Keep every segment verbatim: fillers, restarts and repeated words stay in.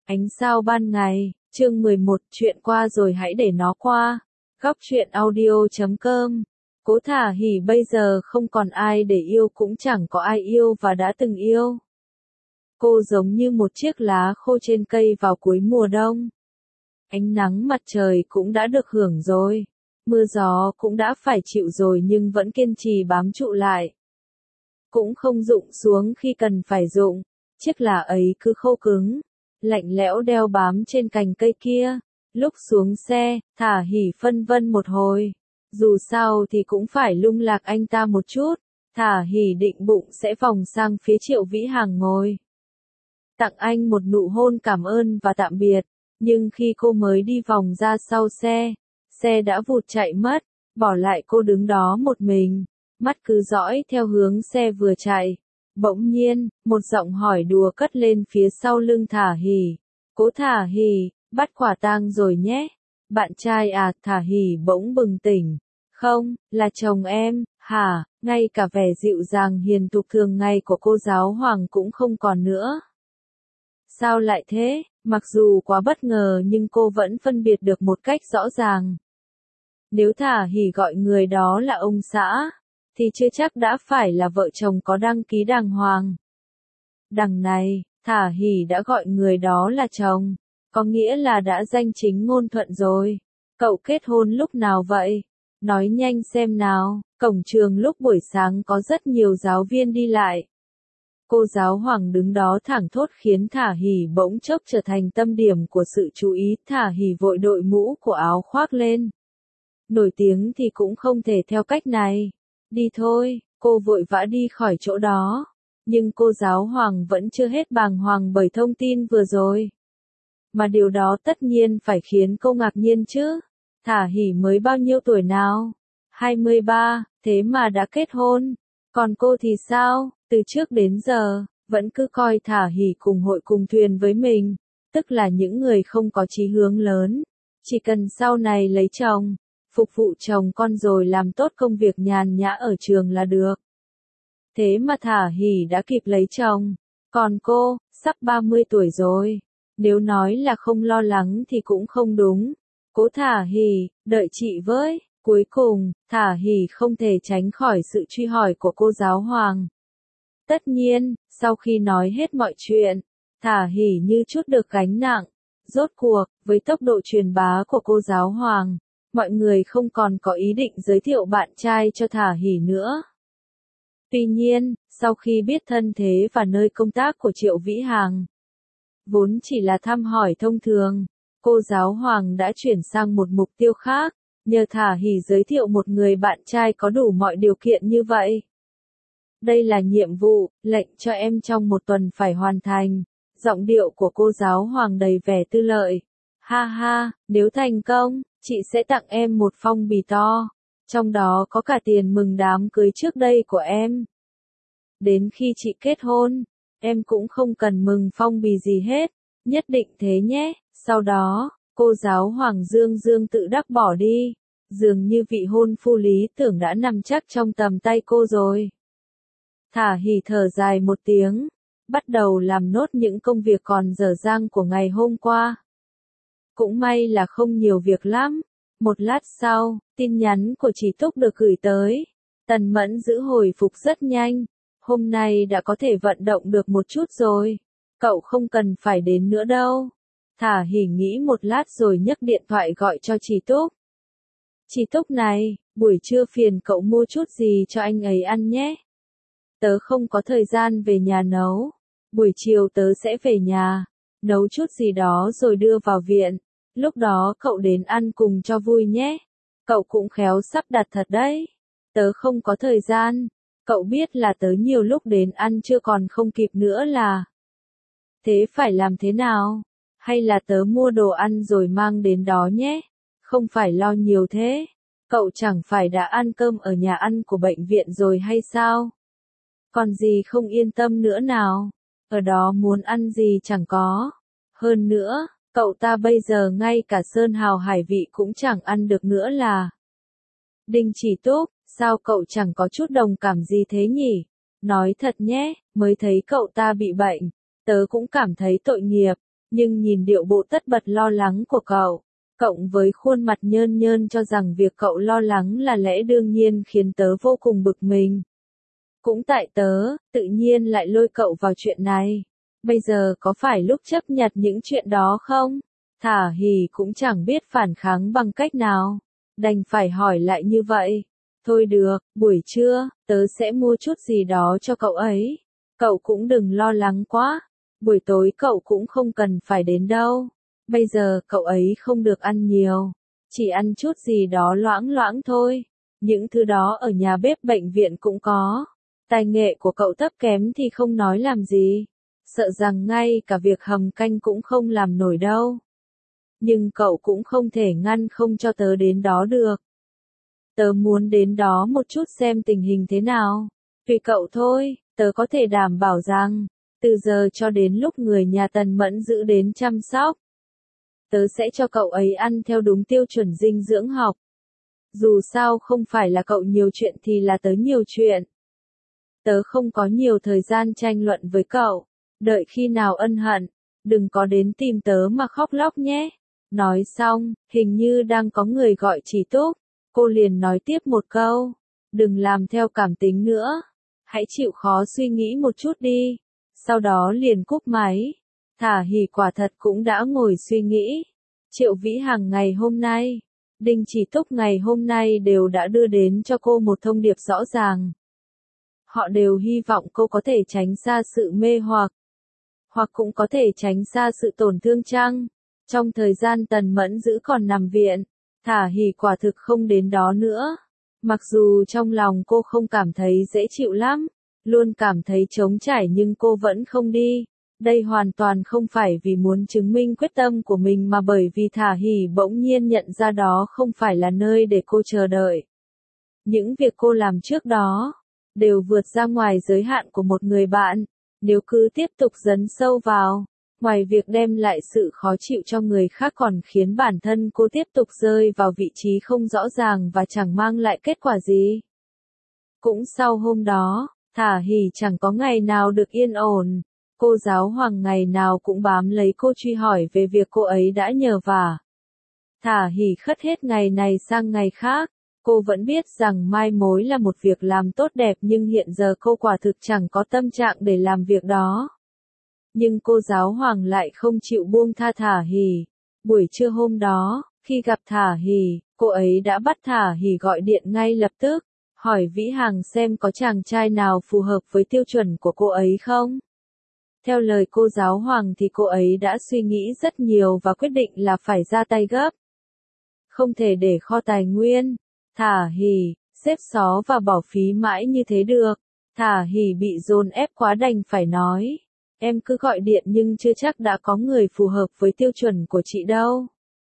Ánh sao ban ngày, chương mười một, chuyện qua rồi hãy để nó qua. Góc truyện audio chấm com. Cố Thả Hỉ bây giờ không còn ai để yêu, cũng chẳng có ai yêu và đã từng yêu. Cô giống như một chiếc lá khô trên cây vào cuối mùa đông. Ánh nắng mặt trời cũng đã được hưởng rồi. Mưa gió cũng đã phải chịu rồi nhưng vẫn kiên trì bám trụ lại. Cũng không rụng xuống khi cần phải rụng. Chiếc lá ấy cứ khô cứng, lạnh lẽo đeo bám trên cành cây kia. Lúc xuống xe, Thả Hỉ phân vân một hồi. Dù sao thì cũng phải lung lạc anh ta một chút. Thả Hỉ định bụng sẽ vòng sang phía Triệu Vĩ Hàng ngồi. Tặng anh một nụ hôn cảm ơn và tạm biệt. Nhưng khi cô mới đi vòng ra sau xe, xe đã vụt chạy mất, bỏ lại cô đứng đó một mình. Mắt cứ dõi theo hướng xe vừa chạy. Bỗng nhiên, một giọng hỏi đùa cất lên phía sau lưng Thả Hỉ. Cố Thả Hỉ, bắt quả tang rồi nhé. Bạn trai à? Thả Hỉ bỗng bừng tỉnh. Không, là chồng em, hả? Ngay cả vẻ dịu dàng hiền thục thường ngày của cô giáo Hoàng cũng không còn nữa. Sao lại thế? Mặc dù quá bất ngờ nhưng cô vẫn phân biệt được một cách rõ ràng. Nếu Thả Hỉ gọi người đó là ông xã, thì chưa chắc đã phải là vợ chồng có đăng ký đàng hoàng. Đằng này, Thả Hỉ đã gọi người đó là chồng, có nghĩa là đã danh chính ngôn thuận rồi. Cậu kết hôn lúc nào vậy? Nói nhanh xem nào. Cổng trường lúc buổi sáng có rất nhiều giáo viên đi lại. Cô giáo Hoàng đứng đó thẳng thốt khiến Thả Hỉ bỗng chốc trở thành tâm điểm của sự chú ý. Thả Hỉ vội đội mũ của áo khoác lên. Nổi tiếng thì cũng không thể theo cách này. Đi thôi, cô vội vã đi khỏi chỗ đó. Nhưng cô giáo Hoàng vẫn chưa hết bàng hoàng bởi thông tin vừa rồi. Mà điều đó tất nhiên phải khiến cô ngạc nhiên chứ. Thả Hỉ mới bao nhiêu tuổi nào? hai mươi ba, thế mà đã kết hôn. Còn cô thì sao? Từ trước đến giờ, vẫn cứ coi Thả Hỉ cùng hội cùng thuyền với mình. Tức là những người không có chí hướng lớn. Chỉ cần sau này lấy chồng, phục vụ chồng con rồi làm tốt công việc nhàn nhã ở trường là được. Thế mà Thả Hỉ đã kịp lấy chồng. Còn cô, sắp ba mươi tuổi rồi. Nếu nói là không lo lắng thì cũng không đúng. Cố Thả Hỉ, đợi chị với. Cuối cùng, Thả Hỉ không thể tránh khỏi sự truy hỏi của cô giáo Hoàng. Tất nhiên, sau khi nói hết mọi chuyện, Thả Hỉ như chút được gánh nặng. Rốt cuộc, với tốc độ truyền bá của cô giáo Hoàng, mọi người không còn có ý định giới thiệu bạn trai cho Thả Hỉ nữa. Tuy nhiên, sau khi biết thân thế và nơi công tác của Triệu Vĩ Hàng, vốn chỉ là thăm hỏi thông thường, cô giáo Hoàng đã chuyển sang một mục tiêu khác, nhờ Thả Hỉ giới thiệu một người bạn trai có đủ mọi điều kiện như vậy. Đây là nhiệm vụ, lệnh cho em trong một tuần phải hoàn thành. Giọng điệu của cô giáo Hoàng đầy vẻ tư lợi. Ha ha, nếu thành công, chị sẽ tặng em một phong bì to. Trong đó có cả tiền mừng đám cưới trước đây của em. Đến khi chị kết hôn, em cũng không cần mừng phong bì gì hết. Nhất định thế nhé. Sau đó, cô giáo Hoàng Dương Dương tự đắc bỏ đi. Dường như vị hôn phu lý tưởng đã nằm chắc trong tầm tay cô rồi. Thả Hỉ thở dài một tiếng, bắt đầu làm nốt những công việc còn dở dang của ngày hôm qua. Cũng may là không nhiều việc lắm. Một lát sau, tin nhắn của chị Túc được gửi tới. Tần Mẫn giữ hồi phục rất nhanh. Hôm nay đã có thể vận động được một chút rồi. Cậu không cần phải đến nữa đâu. Thả Hỉ nghĩ một lát rồi nhấc điện thoại gọi cho chị Túc. Chị Túc này, buổi trưa phiền cậu mua chút gì cho anh ấy ăn nhé. Tớ không có thời gian về nhà nấu. Buổi chiều tớ sẽ về nhà, nấu chút gì đó rồi đưa vào viện. Lúc đó cậu đến ăn cùng cho vui nhé. Cậu cũng khéo sắp đặt thật đấy. Tớ không có thời gian. Cậu biết là tớ nhiều lúc đến ăn chưa còn không kịp nữa là. Thế phải làm thế nào? Hay là tớ mua đồ ăn rồi mang đến đó nhé? Không phải lo nhiều thế. Cậu chẳng phải đã ăn cơm ở nhà ăn của bệnh viện rồi hay sao? Còn gì không yên tâm nữa nào? Ở đó muốn ăn gì chẳng có. Hơn nữa, cậu ta bây giờ ngay cả sơn hào hải vị cũng chẳng ăn được nữa là. Đinh Chỉ Túc, sao cậu chẳng có chút đồng cảm gì thế nhỉ? Nói thật nhé, mới thấy cậu ta bị bệnh, tớ cũng cảm thấy tội nghiệp. Nhưng nhìn điệu bộ tất bật lo lắng của cậu, cộng với khuôn mặt nhơn nhơn cho rằng việc cậu lo lắng là lẽ đương nhiên khiến tớ vô cùng bực mình. Cũng tại tớ, tự nhiên lại lôi cậu vào chuyện này. Bây giờ có phải lúc chấp nhặt những chuyện đó không? Thả hỉ cũng chẳng biết phản kháng bằng cách nào. Đành phải hỏi lại như vậy. Thôi được, buổi trưa, tớ sẽ mua chút gì đó cho cậu ấy. Cậu cũng đừng lo lắng quá. Buổi tối cậu cũng không cần phải đến đâu. Bây giờ cậu ấy không được ăn nhiều. Chỉ ăn chút gì đó loãng loãng thôi. Những thứ đó ở nhà bếp bệnh viện cũng có. Tài nghệ của cậu thấp kém thì không nói làm gì. Sợ rằng ngay cả việc hầm canh cũng không làm nổi đâu. Nhưng cậu cũng không thể ngăn không cho tớ đến đó được. Tớ muốn đến đó một chút xem tình hình thế nào. Tùy cậu thôi, tớ có thể đảm bảo rằng, từ giờ cho đến lúc người nhà Tần Mẫn giữ đến chăm sóc, tớ sẽ cho cậu ấy ăn theo đúng tiêu chuẩn dinh dưỡng học. Dù sao không phải là cậu nhiều chuyện thì là tớ nhiều chuyện. Tớ không có nhiều thời gian tranh luận với cậu. Đợi khi nào ân hận, đừng có đến tìm tớ mà khóc lóc nhé. Nói xong, hình như đang có người gọi Chỉ Túc. Cô liền nói tiếp một câu. Đừng làm theo cảm tính nữa. Hãy chịu khó suy nghĩ một chút đi. Sau đó liền cúp máy. Thả hỉ quả thật cũng đã ngồi suy nghĩ. Triệu Vĩ Hằng ngày hôm nay, Đinh Chỉ Túc ngày hôm nay đều đã đưa đến cho cô một thông điệp rõ ràng. Họ đều hy vọng cô có thể tránh xa sự mê hoặc, hoặc cũng có thể tránh xa sự tổn thương chăng. Trong thời gian Tần Mẫn giữ còn nằm viện, Thả hỉ quả thực không đến đó nữa. Mặc dù trong lòng cô không cảm thấy dễ chịu lắm, luôn cảm thấy trống trải nhưng cô vẫn không đi. Đây hoàn toàn không phải vì muốn chứng minh quyết tâm của mình mà bởi vì Thả hỉ bỗng nhiên nhận ra đó không phải là nơi để cô chờ đợi. Những việc cô làm trước đó, đều vượt ra ngoài giới hạn của một người bạn. Nếu cứ tiếp tục dấn sâu vào, ngoài việc đem lại sự khó chịu cho người khác còn khiến bản thân cô tiếp tục rơi vào vị trí không rõ ràng và chẳng mang lại kết quả gì. Cũng sau hôm đó, Thả hỉ chẳng có ngày nào được yên ổn. Cô giáo Hoàng ngày nào cũng bám lấy cô truy hỏi về việc cô ấy đã nhờ vả. Thả hỉ khất hết ngày này sang ngày khác. Cô vẫn biết rằng mai mối là một việc làm tốt đẹp nhưng hiện giờ cô quả thực chẳng có tâm trạng để làm việc đó. Nhưng cô giáo Hoàng lại không chịu buông tha Thả hỉ. Buổi trưa hôm đó, khi gặp Thả hỉ, cô ấy đã bắt Thả hỉ gọi điện ngay lập tức, hỏi Vĩ Hằng xem có chàng trai nào phù hợp với tiêu chuẩn của cô ấy không. Theo lời cô giáo Hoàng thì cô ấy đã suy nghĩ rất nhiều và quyết định là phải ra tay gấp. Không thể để kho tài nguyên, Thả hỉ, xếp xó và bỏ phí mãi như thế được. Thả hỉ bị dồn ép quá đành phải nói. Em cứ gọi điện nhưng chưa chắc đã có người phù hợp với tiêu chuẩn của chị đâu.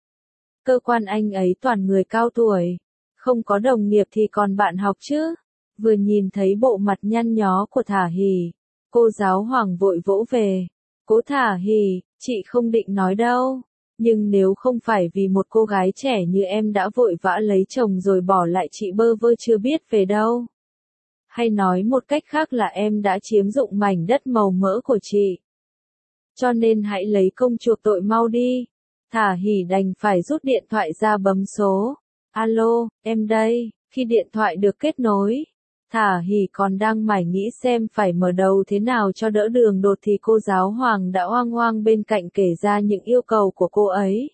Cơ quan anh ấy toàn người cao tuổi. Không có đồng nghiệp thì còn bạn học chứ. Vừa nhìn thấy bộ mặt nhăn nhó của Thả hỉ, cô giáo Hoàng vội vỗ về. Cố Thả hỉ, chị không định nói đâu. Nhưng nếu không phải vì một cô gái trẻ như em đã vội vã lấy chồng rồi bỏ lại chị bơ vơ chưa biết về đâu. Hay nói một cách khác là em đã chiếm dụng mảnh đất màu mỡ của chị. Cho nên hãy lấy công chuộc tội mau đi. Thả hỉ đành phải rút điện thoại ra bấm số. Alo, em đây. Khi điện thoại được kết nối, Thả hỉ còn đang mải nghĩ xem phải mở đầu thế nào cho đỡ đường đột thì cô giáo Hoàng đã oang oang bên cạnh kể ra những yêu cầu của cô ấy.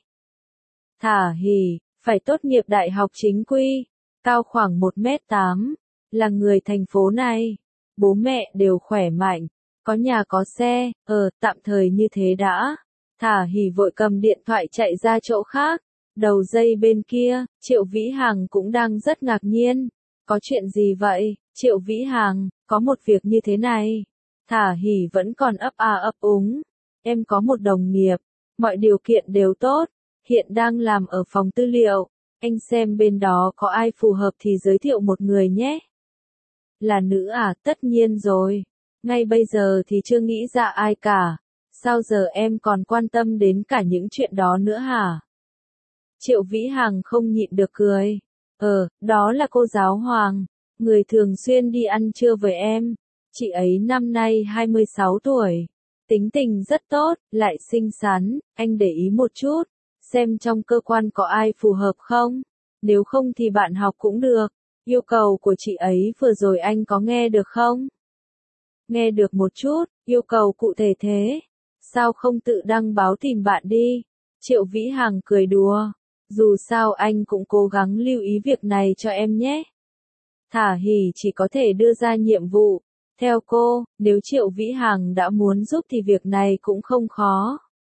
Thả hỉ, phải tốt nghiệp đại học chính quy, cao khoảng một mét tám, là người thành phố này, bố mẹ đều khỏe mạnh, có nhà có xe, ờ, tạm thời như thế đã. Thả hỉ vội cầm điện thoại chạy ra chỗ khác, đầu dây bên kia, Triệu Vĩ Hằng cũng đang rất ngạc nhiên. Có chuyện gì vậy, Triệu Vĩ Hằng, có một việc như thế này. Thả hỉ vẫn còn ấp a ấp úng. Em có một đồng nghiệp, mọi điều kiện đều tốt, hiện đang làm ở phòng tư liệu. Anh xem bên đó có ai phù hợp thì giới thiệu một người nhé. Là nữ à, tất nhiên rồi. Ngay bây giờ thì chưa nghĩ ra ai cả. Sao giờ em còn quan tâm đến cả những chuyện đó nữa hả? Triệu Vĩ Hằng không nhịn được cười. Ờ, đó là cô giáo Hoàng, người thường xuyên đi ăn trưa với em. Chị ấy năm nay hai mươi sáu tuổi. Tính tình rất tốt, lại xinh xắn, anh để ý một chút, xem trong cơ quan có ai phù hợp không, nếu không thì bạn học cũng được. Yêu cầu của chị ấy vừa rồi anh có nghe được không? Nghe được một chút, yêu cầu cụ thể thế. Sao không tự đăng báo tìm bạn đi? Triệu Vĩ Hằng cười đùa. Dù sao anh cũng cố gắng lưu ý việc này cho em nhé. Thả Hỉ chỉ có thể đưa ra nhiệm vụ. Theo cô, nếu Triệu Vĩ Hằng đã muốn giúp thì việc này cũng không khó.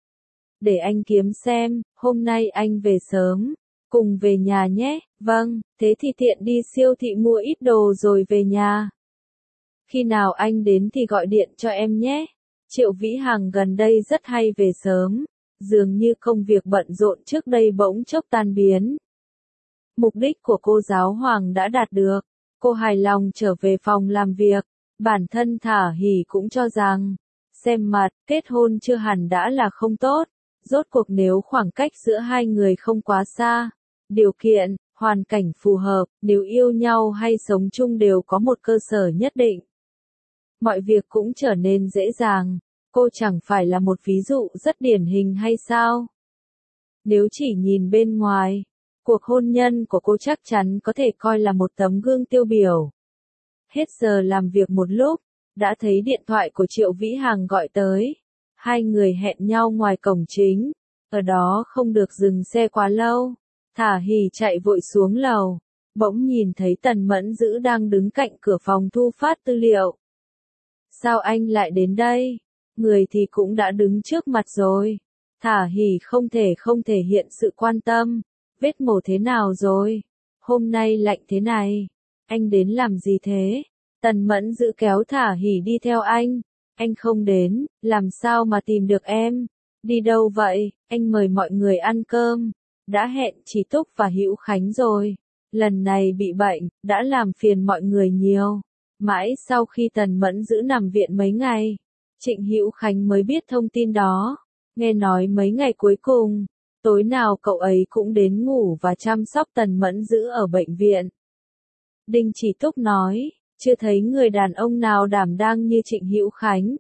Để anh kiếm xem, hôm nay anh về sớm. Cùng về nhà nhé, vâng, thế thì tiện đi siêu thị mua ít đồ rồi về nhà. Khi nào anh đến thì gọi điện cho em nhé. Triệu Vĩ Hằng gần đây rất hay về sớm, dường như công việc bận rộn trước đây bỗng chốc tan biến. Mục đích của cô giáo Hoàng đã đạt được, cô hài lòng trở về phòng làm việc, bản thân Thả Hỉ cũng cho rằng, xem mặt, kết hôn chưa hẳn đã là không tốt, rốt cuộc nếu khoảng cách giữa hai người không quá xa, điều kiện, hoàn cảnh phù hợp, nếu yêu nhau hay sống chung đều có một cơ sở nhất định. Mọi việc cũng trở nên dễ dàng, cô chẳng phải là một ví dụ rất điển hình hay sao? Nếu chỉ nhìn bên ngoài, cuộc hôn nhân của cô chắc chắn có thể coi là một tấm gương tiêu biểu. Hết giờ làm việc một lúc, đã thấy điện thoại của Triệu Vĩ Hằng gọi tới. Hai người hẹn nhau ngoài cổng chính, ở đó không được dừng xe quá lâu. Thả Hỉ chạy vội xuống lầu, bỗng nhìn thấy Tần Mẫn Dữ đang đứng cạnh cửa phòng thu phát tư liệu. Sao anh lại đến đây? Người thì cũng đã đứng trước mặt rồi. Thả Hỉ không thể không thể hiện sự quan tâm. Vết mổ thế nào rồi? Hôm nay lạnh thế này. Anh đến làm gì thế? Tần Mẫn Dữ kéo Thả Hỉ đi theo anh. Anh không đến, làm sao mà tìm được em? Đi đâu vậy? Anh mời mọi người ăn cơm. Đã hẹn Chỉ Túc và Hữu Khánh rồi. Lần này bị bệnh, đã làm phiền mọi người nhiều. Mãi sau khi Tần Mẫn Dữ nằm viện mấy ngày, Trịnh Hữu Khánh mới biết thông tin đó. Nghe nói mấy ngày cuối cùng, tối nào cậu ấy cũng đến ngủ và chăm sóc Tần Mẫn Dữ ở bệnh viện. Đinh Chỉ Túc nói, chưa thấy người đàn ông nào đảm đang như Trịnh Hữu Khánh.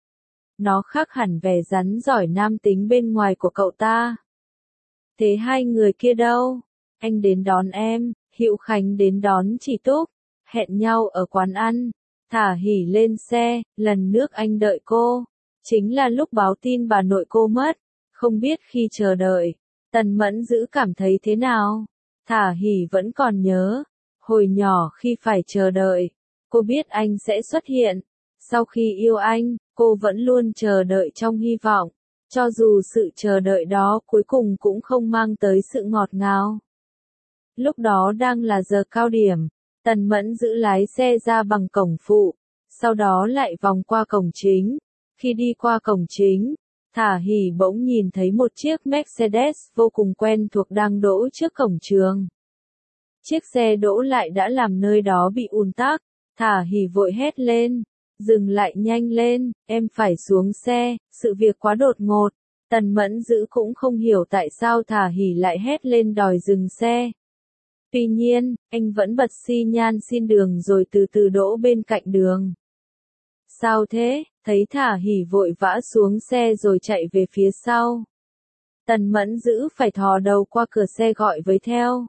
Nó khác hẳn vẻ rắn giỏi nam tính bên ngoài của cậu ta. Thế hai người kia đâu? Anh đến đón em, Hữu Khánh đến đón Chỉ Túc, hẹn nhau ở quán ăn. Thả Hỉ lên xe, lần nước anh đợi cô. Chính là lúc báo tin bà nội cô mất, không biết khi chờ đợi, Tần Mẫn Dữ cảm thấy thế nào? Thả Hỉ vẫn còn nhớ, hồi nhỏ khi phải chờ đợi, cô biết anh sẽ xuất hiện. Sau khi yêu anh, cô vẫn luôn chờ đợi trong hy vọng, cho dù sự chờ đợi đó cuối cùng cũng không mang tới sự ngọt ngào. Lúc đó đang là giờ cao điểm, Tần Mẫn Dữ lái xe ra bằng cổng phụ, sau đó lại vòng qua cổng chính. Khi đi qua cổng chính, Thả Hỉ bỗng nhìn thấy một chiếc Mercedes vô cùng quen thuộc đang đỗ trước cổng trường. Chiếc xe đỗ lại đã làm nơi đó bị ùn tắc. Thả Hỉ vội hét lên, dừng lại nhanh lên, em phải xuống xe, sự việc quá đột ngột. Tần Mẫn Dữ cũng không hiểu tại sao Thả Hỉ lại hét lên đòi dừng xe. Tuy nhiên, anh vẫn bật xi nhan xin đường rồi từ từ đỗ bên cạnh đường. Sao thế? Thấy Thả Hỉ vội vã xuống xe rồi chạy về phía sau. Tần Mẫn Dữ phải thò đầu qua cửa xe gọi với theo.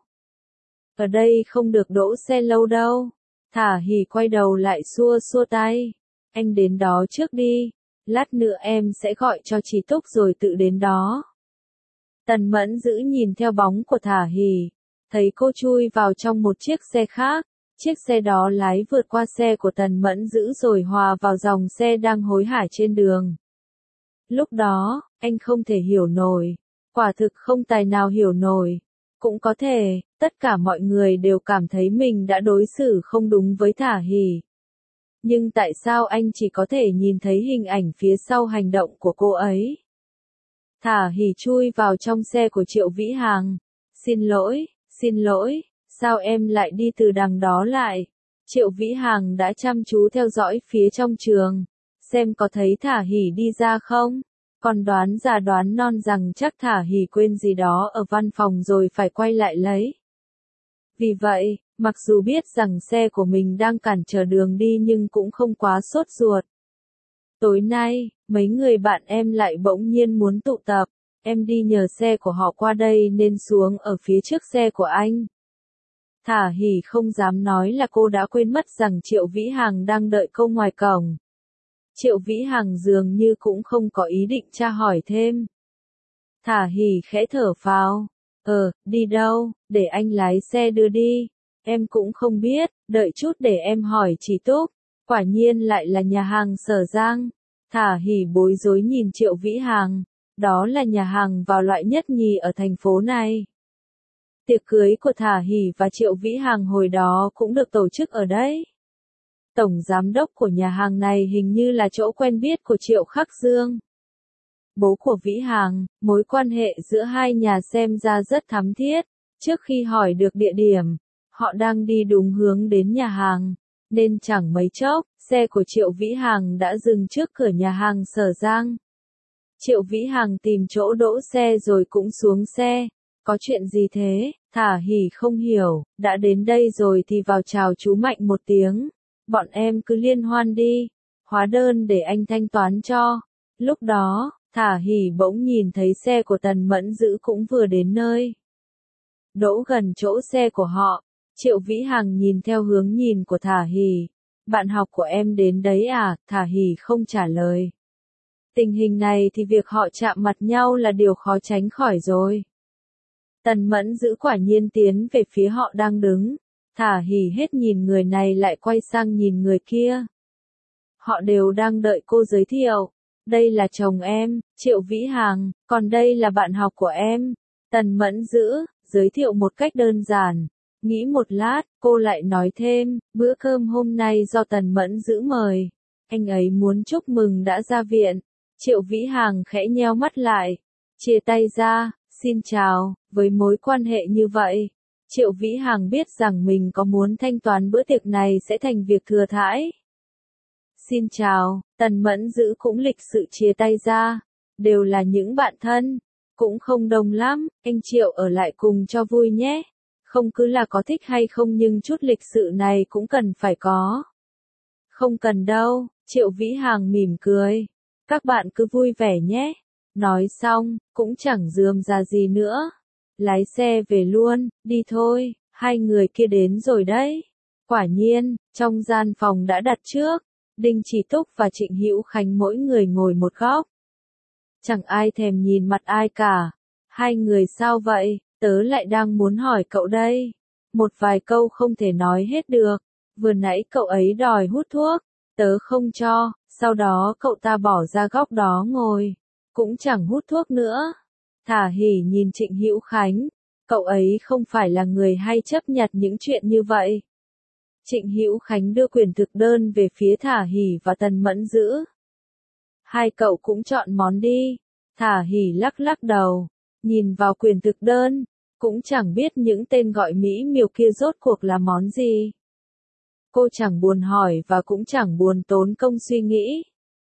Ở đây không được đỗ xe lâu đâu. Thả Hỉ quay đầu lại xua xua tay. Anh đến đó trước đi. Lát nữa em sẽ gọi cho Chỉ Túc rồi tự đến đó. Tần Mẫn Dữ nhìn theo bóng của Thả Hỉ. Thấy cô chui vào trong một chiếc xe khác. Chiếc xe đó lái vượt qua xe của Tần Mẫn Dữ rồi hòa vào dòng xe đang hối hả trên đường. Lúc đó, anh không thể hiểu nổi. Quả thực không tài nào hiểu nổi. Cũng có thể, tất cả mọi người đều cảm thấy mình đã đối xử không đúng với Thả Hỉ. Nhưng tại sao anh chỉ có thể nhìn thấy hình ảnh phía sau hành động của cô ấy? Thả Hỉ chui vào trong xe của Triệu Vĩ Hằng. Xin lỗi, xin lỗi, sao em lại đi từ đằng đó lại? Triệu Vĩ Hằng đã chăm chú theo dõi phía trong trường, xem có thấy Thả Hỉ đi ra không? Còn đoán già đoán non rằng chắc Thả Hỉ quên gì đó ở văn phòng rồi phải quay lại lấy. Vì vậy, mặc dù biết rằng xe của mình đang cản trở đường đi nhưng cũng không quá sốt ruột. Tối nay, Mấy người bạn em lại bỗng nhiên muốn tụ tập, em đi nhờ xe của họ qua đây nên xuống ở phía trước xe của anh. Thả hỉ không dám nói là cô đã quên mất rằng Triệu Vĩ Hằng đang đợi cô ngoài cổng. Triệu Vĩ Hằng dường như cũng không có ý định tra hỏi thêm. Thả hỉ khẽ thở phào. Ờ, đi đâu, để anh lái xe đưa đi. Em cũng không biết, đợi chút để em hỏi chị Túc. Quả nhiên lại là nhà hàng Sở Giang. Thả hỉ bối rối nhìn Triệu Vĩ Hằng. Đó là nhà hàng vào loại nhất nhì ở thành phố này. Tiệc cưới của Thả hỉ và Triệu Vĩ Hằng hồi đó cũng được tổ chức ở đấy. Tổng giám đốc của nhà hàng này hình như là chỗ quen biết của Triệu Khắc Dương. Bố của Vĩ Hằng, mối quan hệ giữa hai nhà xem ra rất thắm thiết. Trước khi hỏi được địa điểm, họ đang đi đúng hướng đến nhà hàng, nên chẳng mấy chốc, xe của Triệu Vĩ Hằng đã dừng trước cửa nhà hàng Sở Giang. Triệu Vĩ Hằng tìm chỗ đỗ xe rồi cũng xuống xe. Có chuyện gì thế? Thả hỉ không hiểu, đã đến đây rồi thì vào chào chú Mạnh một tiếng. Bọn em cứ liên hoan đi, hóa đơn để anh thanh toán cho. Lúc đó, Thả hỉ bỗng nhìn thấy xe của Tần Mẫn Dữ cũng vừa đến nơi. Đỗ gần chỗ xe của họ, Triệu Vĩ Hằng nhìn theo hướng nhìn của Thả hỉ. Bạn học của em đến đấy à? Thả hỉ không trả lời. Tình hình này thì việc họ chạm mặt nhau là điều khó tránh khỏi rồi. Tần Mẫn Dữ quả nhiên tiến về phía họ đang đứng. Thả hỉ hết nhìn người này lại quay sang nhìn người kia. Họ đều đang đợi cô giới thiệu. Đây là chồng em, Triệu Vĩ Hằng, còn đây là bạn học của em. Tần Mẫn Dữ, giới thiệu một cách đơn giản. Nghĩ một lát, cô lại nói thêm, bữa cơm hôm nay do Tần Mẫn Dữ mời. Anh ấy muốn chúc mừng đã ra viện. Triệu Vĩ Hằng khẽ nheo mắt lại. Chia tay ra, xin chào, với mối quan hệ như vậy. Triệu Vĩ Hằng biết rằng mình có muốn thanh toán bữa tiệc này sẽ thành việc thừa thãi. Xin chào, Tần Mẫn Dữ cũng lịch sự chia tay ra. Đều là những bạn thân. Cũng không đông lắm, anh Triệu ở lại cùng cho vui nhé. Không cứ là có thích hay không nhưng chút lịch sự này cũng cần phải có. Không cần đâu, Triệu Vĩ Hằng mỉm cười. Các bạn cứ vui vẻ nhé. Nói xong, cũng chẳng rườm rà gì nữa. Lái xe về luôn, đi thôi, hai người kia đến rồi đấy. Quả nhiên, trong gian phòng đã đặt trước, Đinh Chỉ Túc và Trịnh Hữu Khánh mỗi người ngồi một góc. Chẳng ai thèm nhìn mặt ai cả. Hai người sao vậy, tớ lại đang muốn hỏi cậu đây. Một vài câu không thể nói hết được. Vừa nãy cậu ấy đòi hút thuốc, tớ không cho, sau đó cậu ta bỏ ra góc đó ngồi. Cũng chẳng hút thuốc nữa. Thả hỉ nhìn Trịnh Hữu Khánh. Cậu ấy không phải là người hay chấp nhặt những chuyện như vậy. Trịnh Hữu Khánh đưa quyền thực đơn về phía Thả hỉ và Tần Mẫn Dữ. Hai cậu cũng chọn món đi. Thả hỉ lắc lắc đầu. Nhìn vào quyền thực đơn. Cũng chẳng biết những tên gọi mỹ miều kia rốt cuộc là món gì. Cô chẳng buồn hỏi và cũng chẳng buồn tốn công suy nghĩ.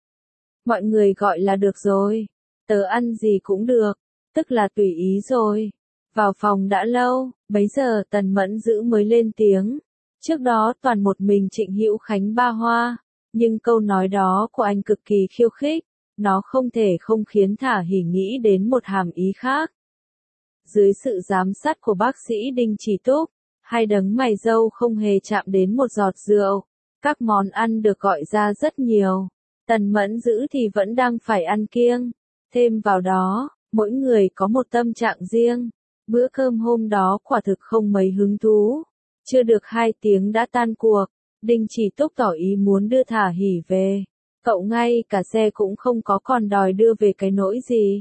Mọi người gọi là được rồi. Tớ ăn gì cũng được. Tức là tùy ý rồi. Vào phòng đã lâu, bấy giờ Tần Mẫn Dữ mới lên tiếng. Trước đó toàn một mình Trịnh Hữu Khánh ba hoa. Nhưng câu nói đó của anh cực kỳ khiêu khích. Nó không thể không khiến Thả hỉ nghĩ đến một hàm ý khác. Dưới sự giám sát của bác sĩ Đinh Chỉ Túc, hai đấng mày râu không hề chạm đến một giọt rượu. Các món ăn được gọi ra rất nhiều. Tần Mẫn Dữ thì vẫn đang phải ăn kiêng. Thêm vào đó, mỗi người có một tâm trạng riêng. Bữa cơm hôm đó quả thực không mấy hứng thú. Chưa được hai tiếng đã tan cuộc. Đinh Chỉ Túc tỏ ý muốn đưa Thả hỉ về. Cậu ngay cả xe cũng không có còn đòi đưa về cái nỗi gì.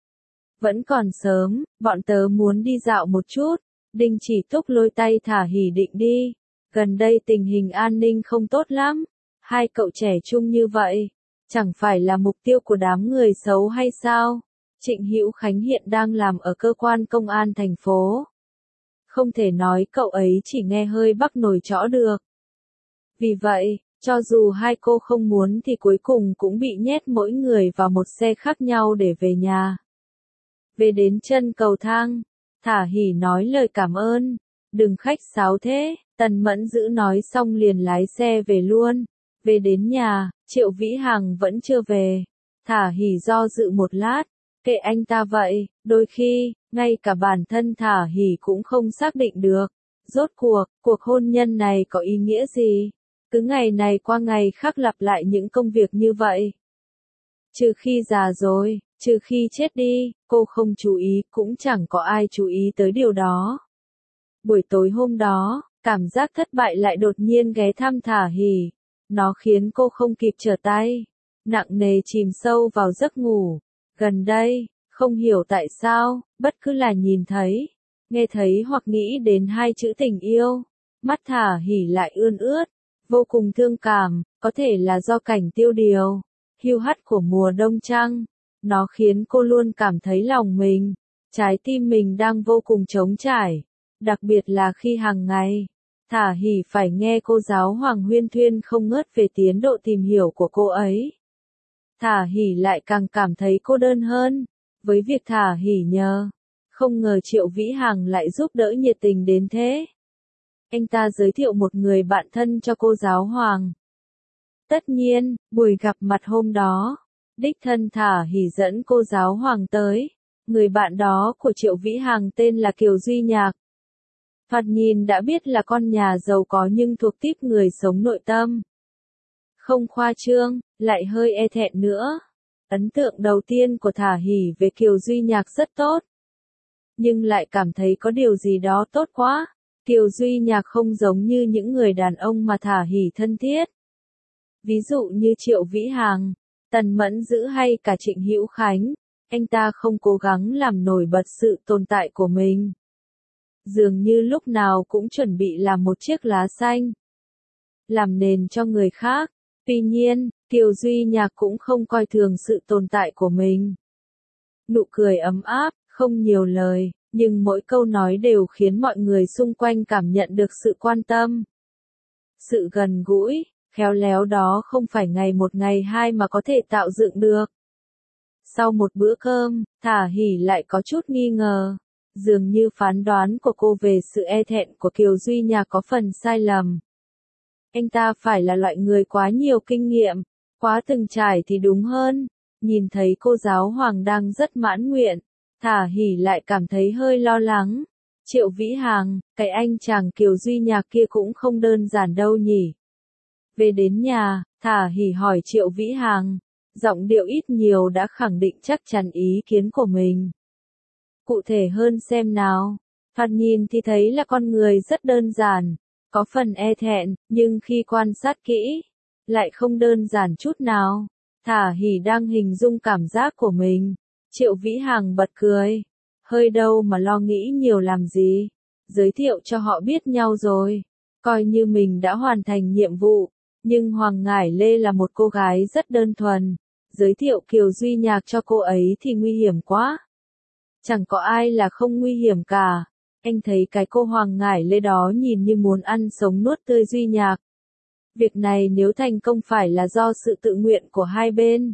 Vẫn còn sớm, bọn tớ muốn đi dạo một chút. Đinh Chỉ Túc lôi tay Thả hỉ định đi. Gần đây tình hình an ninh không tốt lắm. Hai cậu trẻ trung như vậy. Chẳng phải là mục tiêu của đám người xấu hay sao? Trịnh Hữu Khánh hiện đang làm ở cơ quan công an thành phố. Không thể nói cậu ấy chỉ nghe hơi bắc nổi trõ được. Vì vậy, cho dù hai cô không muốn thì cuối cùng cũng bị nhét mỗi người vào một xe khác nhau để về nhà. Về đến chân cầu thang, Thả hỉ nói lời cảm ơn. Đừng khách sáo thế, Tần Mẫn Dữ nói xong liền lái xe về luôn. Về đến nhà, Triệu Vĩ Hằng vẫn chưa về. Thả hỉ do dự một lát, kệ anh ta vậy, đôi khi, ngay cả bản thân Thả hỉ cũng không xác định được. Rốt cuộc, cuộc hôn nhân này có ý nghĩa gì? Cứ ngày này qua ngày khác lặp lại những công việc như vậy. Trừ khi già rồi, trừ khi chết đi, cô không chú ý, cũng chẳng có ai chú ý tới điều đó. Buổi tối hôm đó, cảm giác thất bại lại đột nhiên ghé thăm Thả hỉ. Nó khiến cô không kịp trở tay, nặng nề chìm sâu vào giấc ngủ. Gần đây, không hiểu tại sao, bất cứ là nhìn thấy, nghe thấy hoặc nghĩ đến hai chữ tình yêu, mắt Thả hỉ lại ươn ướt, vô cùng thương cảm, có thể là do cảnh tiêu điều, hiu hắt của mùa đông chăng. Nó khiến cô luôn cảm thấy lòng mình, trái tim mình đang vô cùng trống trải, đặc biệt là khi hàng ngày, Thả hỉ phải nghe cô giáo Hoàng huyên thuyên không ngớt về tiến độ tìm hiểu của cô ấy. Thả hỉ lại càng cảm thấy cô đơn hơn, với việc Thả hỉ nhờ. Không ngờ Triệu Vĩ Hằng lại giúp đỡ nhiệt tình đến thế. Anh ta giới thiệu một người bạn thân cho cô giáo Hoàng. Tất nhiên, buổi gặp mặt hôm đó, đích thân Thả hỉ dẫn cô giáo Hoàng tới. Người bạn đó của Triệu Vĩ Hằng tên là Kiều Duy Nhạc. Thoạt nhìn đã biết là con nhà giàu có nhưng thuộc típ người sống nội tâm. Không khoa trương, lại hơi e thẹn nữa. Ấn tượng đầu tiên của Thả hỉ về Kiều Duy Nhạc rất tốt. Nhưng lại cảm thấy có điều gì đó tốt quá. Kiều Duy Nhạc không giống như những người đàn ông mà Thả hỉ thân thiết. Ví dụ như Triệu Vĩ Hằng, Tần Mẫn Dữ hay cả Trịnh Hữu Khánh, anh ta không cố gắng làm nổi bật sự tồn tại của mình. Dường như lúc nào cũng chuẩn bị làm một chiếc lá xanh, làm nền cho người khác. Tuy nhiên, Kiều Duy Nhạc cũng không coi thường sự tồn tại của mình. Nụ cười ấm áp, không nhiều lời, nhưng mỗi câu nói đều khiến mọi người xung quanh cảm nhận được sự quan tâm. Sự gần gũi, khéo léo đó không phải ngày một ngày hai mà có thể tạo dựng được. Sau một bữa cơm, Thả hỉ lại có chút nghi ngờ. Dường như phán đoán của cô về sự e thẹn của Kiều Duy Nhạc có phần sai lầm. Anh ta phải là loại người quá nhiều kinh nghiệm, quá từng trải thì đúng hơn. Nhìn thấy cô giáo Hoàng đang rất mãn nguyện, Thả hỉ lại cảm thấy hơi lo lắng. Triệu Vĩ Hằng, cái anh chàng Kiều Duy Nhạc kia cũng không đơn giản đâu nhỉ. Về đến nhà, Thả hỉ hỏi Triệu Vĩ Hằng, giọng điệu ít nhiều đã khẳng định chắc chắn ý kiến của mình. Cụ thể hơn xem nào. Thoạt nhìn thì thấy là con người rất đơn giản, có phần e thẹn, nhưng khi quan sát kỹ, lại không đơn giản chút nào. Thả hỉ đang hình dung cảm giác của mình. Triệu Vĩ Hằng bật cười. Hơi đâu mà lo nghĩ nhiều làm gì. Giới thiệu cho họ biết nhau rồi. Coi như mình đã hoàn thành nhiệm vụ. Nhưng Hoàng Ngải Lê là một cô gái rất đơn thuần. Giới thiệu Kiều Duy Nhạc cho cô ấy thì nguy hiểm quá. Chẳng có ai là không nguy hiểm cả. Anh thấy cái cô Hoàng Ngải Lê đó nhìn như muốn ăn sống nuốt tươi Duy Nhạc. Việc này nếu thành công phải là do sự tự nguyện của hai bên.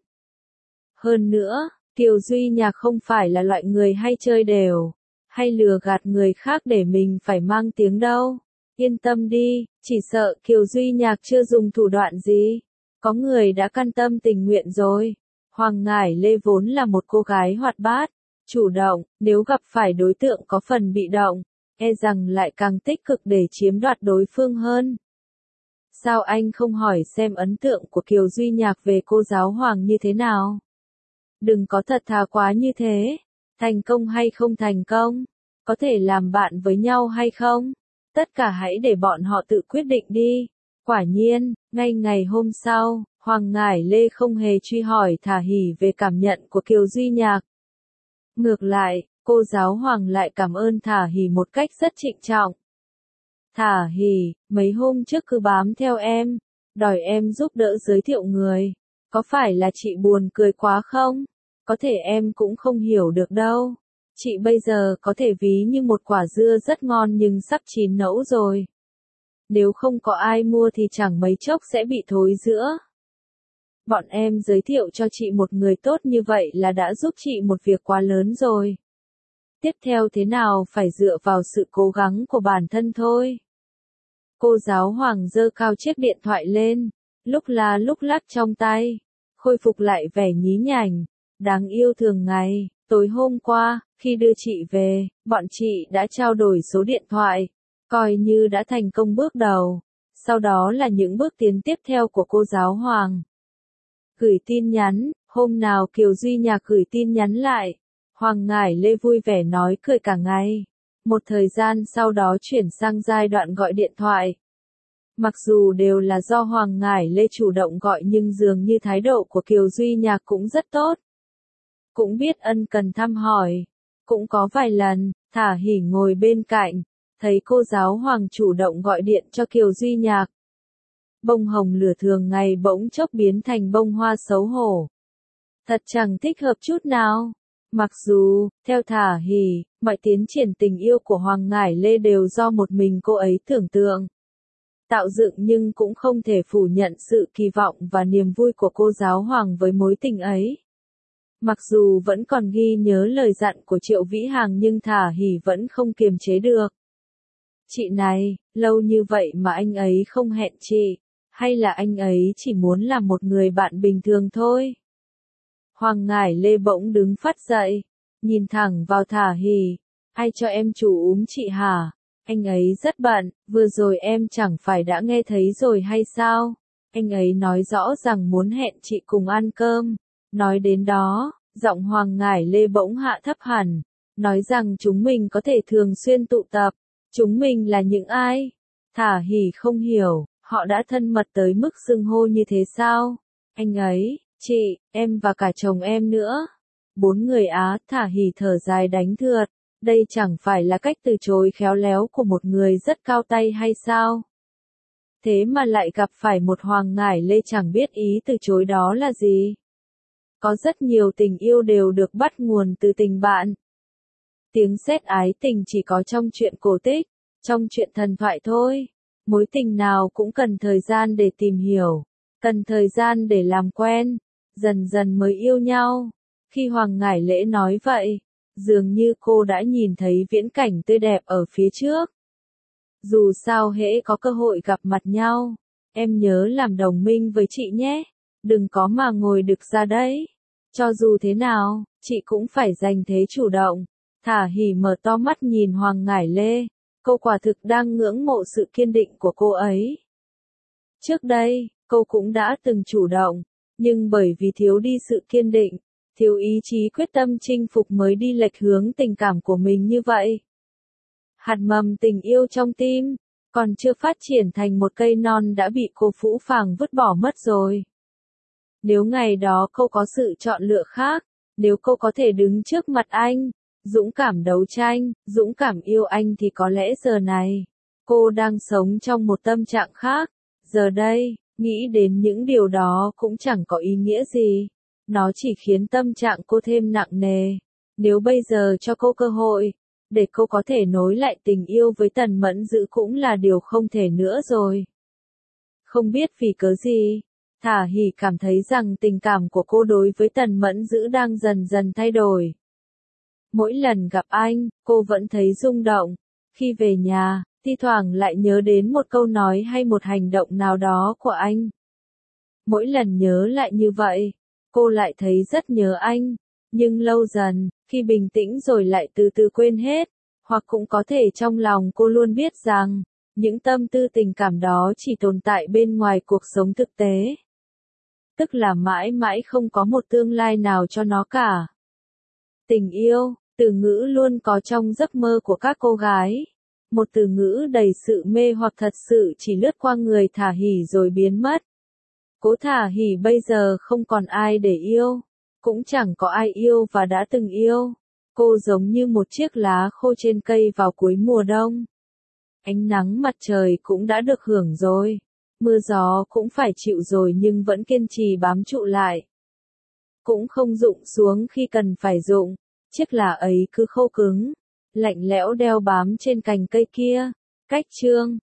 Hơn nữa, Kiều Duy Nhạc không phải là loại người hay chơi đều, hay lừa gạt người khác để mình phải mang tiếng đâu. Yên tâm đi, chỉ sợ Kiều Duy Nhạc chưa dùng thủ đoạn gì. Có người đã can tâm tình nguyện rồi. Hoàng Ngải Lê vốn là một cô gái hoạt bát, chủ động, nếu gặp phải đối tượng có phần bị động, e rằng lại càng tích cực để chiếm đoạt đối phương hơn. Sao anh không hỏi xem ấn tượng của Kiều Duy Nhạc về cô giáo Hoàng như thế nào? Đừng có thật thà quá như thế. Thành công hay không thành công? Có thể làm bạn với nhau hay không? Tất cả hãy để bọn họ tự quyết định đi. Quả nhiên, ngay ngày hôm sau, Hoàng Ngải Lê không hề truy hỏi Thả hỉ về cảm nhận của Kiều Duy Nhạc. Ngược lại, cô giáo Hoàng lại cảm ơn Thả hỉ một cách rất trịnh trọng. Thả hỉ, mấy hôm trước cứ bám theo em, đòi em giúp đỡ giới thiệu người. Có phải là chị buồn cười quá không? Có thể em cũng không hiểu được đâu. Chị bây giờ có thể ví như một quả dưa rất ngon nhưng sắp chín nẫu rồi. Nếu không có ai mua thì chẳng mấy chốc sẽ bị thối giữa. Bọn em giới thiệu cho chị một người tốt như vậy là đã giúp chị một việc quá lớn rồi. Tiếp theo thế nào phải dựa vào sự cố gắng của bản thân thôi. Cô giáo Hoàng giơ cao chiếc điện thoại lên, lúc la lúc lắc trong tay. khôi phục lại vẻ nhí nhảnh, đáng yêu thường ngày. Tối hôm qua, khi đưa chị về, bọn chị đã trao đổi số điện thoại, coi như đã thành công bước đầu. Sau đó là những bước tiến tiếp theo của cô giáo Hoàng. Gửi tin nhắn, hôm nào Kiều Duy Nhạc gửi tin nhắn lại. Hoàng Ngải Lê vui vẻ nói cười cả ngày. Một thời gian sau đó chuyển sang giai đoạn gọi điện thoại. Mặc dù đều là do Hoàng Ngải Lê chủ động gọi nhưng dường như thái độ của Kiều Duy Nhạc cũng rất tốt. Cũng biết ân cần thăm hỏi. Cũng có vài lần, Thả Hỉ ngồi bên cạnh, thấy cô giáo Hoàng chủ động gọi điện cho Kiều Duy Nhạc. Bông hồng lửa thường ngày bỗng chốc biến thành bông hoa xấu hổ. Thật chẳng thích hợp chút nào. Mặc dù, theo Thả Hỉ, mọi tiến triển tình yêu của Hoàng Ngải Lê đều do một mình cô ấy tưởng tượng, tạo dựng, nhưng cũng không thể phủ nhận sự kỳ vọng và niềm vui của cô giáo Hoàng với mối tình ấy. Mặc dù vẫn còn ghi nhớ lời dặn của Triệu Vĩ Hàng nhưng Thả Hỉ vẫn không kiềm chế được. Chị này, lâu như vậy mà anh ấy không hẹn chị, hay là anh ấy chỉ muốn làm một người bạn bình thường thôi? Hoàng Ngải Lê bỗng đứng phắt dậy, nhìn thẳng vào Thả Hỉ. Ai cho em chủ úm chị hả? Anh ấy rất bận, vừa rồi em chẳng phải đã nghe thấy rồi hay sao? Anh ấy nói rõ rằng muốn hẹn chị cùng ăn cơm. Nói đến đó, giọng Hoàng Ngải Lê bỗng hạ thấp hẳn, nói rằng chúng mình có thể thường xuyên tụ tập. Chúng mình là những ai? Thả Hỉ không hiểu, họ đã thân mật tới mức xưng hô như thế sao? Anh ấy, chị, em và cả chồng em nữa. Bốn người á, Thả Hỉ thở dài đánh thượt. Đây chẳng phải là cách từ chối khéo léo của một người rất cao tay hay sao? Thế mà lại gặp phải một Hoàng Ngải Lê chẳng biết ý từ chối đó là gì. Có rất nhiều tình yêu đều được bắt nguồn từ tình bạn. Tiếng sét ái tình chỉ có trong truyện cổ tích, trong truyện thần thoại thôi. Mối tình nào cũng cần thời gian để tìm hiểu, cần thời gian để làm quen, dần dần mới yêu nhau. Khi Hoàng Ngải Lễ nói vậy, dường như cô đã nhìn thấy viễn cảnh tươi đẹp ở phía trước. Dù sao hễ có cơ hội gặp mặt nhau, em nhớ làm đồng minh với chị nhé, đừng có mà ngồi đực ra đấy. Cho dù thế nào, chị cũng phải giành thế chủ động. Thả Hỉ mở to mắt nhìn Hoàng Ngải Lê, cô quả thực đang ngưỡng mộ sự kiên định của cô ấy. Trước đây, cô cũng đã từng chủ động, nhưng bởi vì thiếu đi sự kiên định, thiếu ý chí quyết tâm chinh phục mới đi lệch hướng tình cảm của mình như vậy. Hạt mầm tình yêu trong tim, còn chưa phát triển thành một cây non đã bị cô phũ phàng vứt bỏ mất rồi. Nếu ngày đó cô có sự chọn lựa khác, nếu cô có thể đứng trước mặt anh, dũng cảm đấu tranh, dũng cảm yêu anh thì có lẽ giờ này, cô đang sống trong một tâm trạng khác. Giờ đây, nghĩ đến những điều đó cũng chẳng có ý nghĩa gì. Nó chỉ khiến tâm trạng cô thêm nặng nề. Nếu bây giờ cho cô cơ hội, để cô có thể nối lại tình yêu với Tần Mẫn Dữ cũng là điều không thể nữa rồi. Không biết vì cớ gì, Thả Hỉ cảm thấy rằng tình cảm của cô đối với Tần Mẫn Dữ đang dần dần thay đổi. Mỗi lần gặp anh, cô vẫn thấy rung động. Khi về nhà, thi thoảng lại nhớ đến một câu nói hay một hành động nào đó của anh. Mỗi lần nhớ lại như vậy, cô lại thấy rất nhớ anh. Nhưng lâu dần, khi bình tĩnh rồi lại từ từ quên hết, hoặc cũng có thể trong lòng cô luôn biết rằng, những tâm tư tình cảm đó chỉ tồn tại bên ngoài cuộc sống thực tế. Tức là mãi mãi không có một tương lai nào cho nó cả. Tình yêu, từ ngữ luôn có trong giấc mơ của các cô gái. Một từ ngữ đầy sự mê hoặc thật sự chỉ lướt qua người Thả Hỉ rồi biến mất. Cố Thả Hỉ bây giờ không còn ai để yêu, cũng chẳng có ai yêu và đã từng yêu. Cô giống như một chiếc lá khô trên cây vào cuối mùa đông. Ánh nắng mặt trời cũng đã được hưởng rồi, mưa gió cũng phải chịu rồi nhưng vẫn kiên trì bám trụ lại. Cũng không rụng xuống khi cần phải rụng, chiếc lá ấy cứ khô cứng, lạnh lẽo đeo bám trên cành cây kia. Cách chương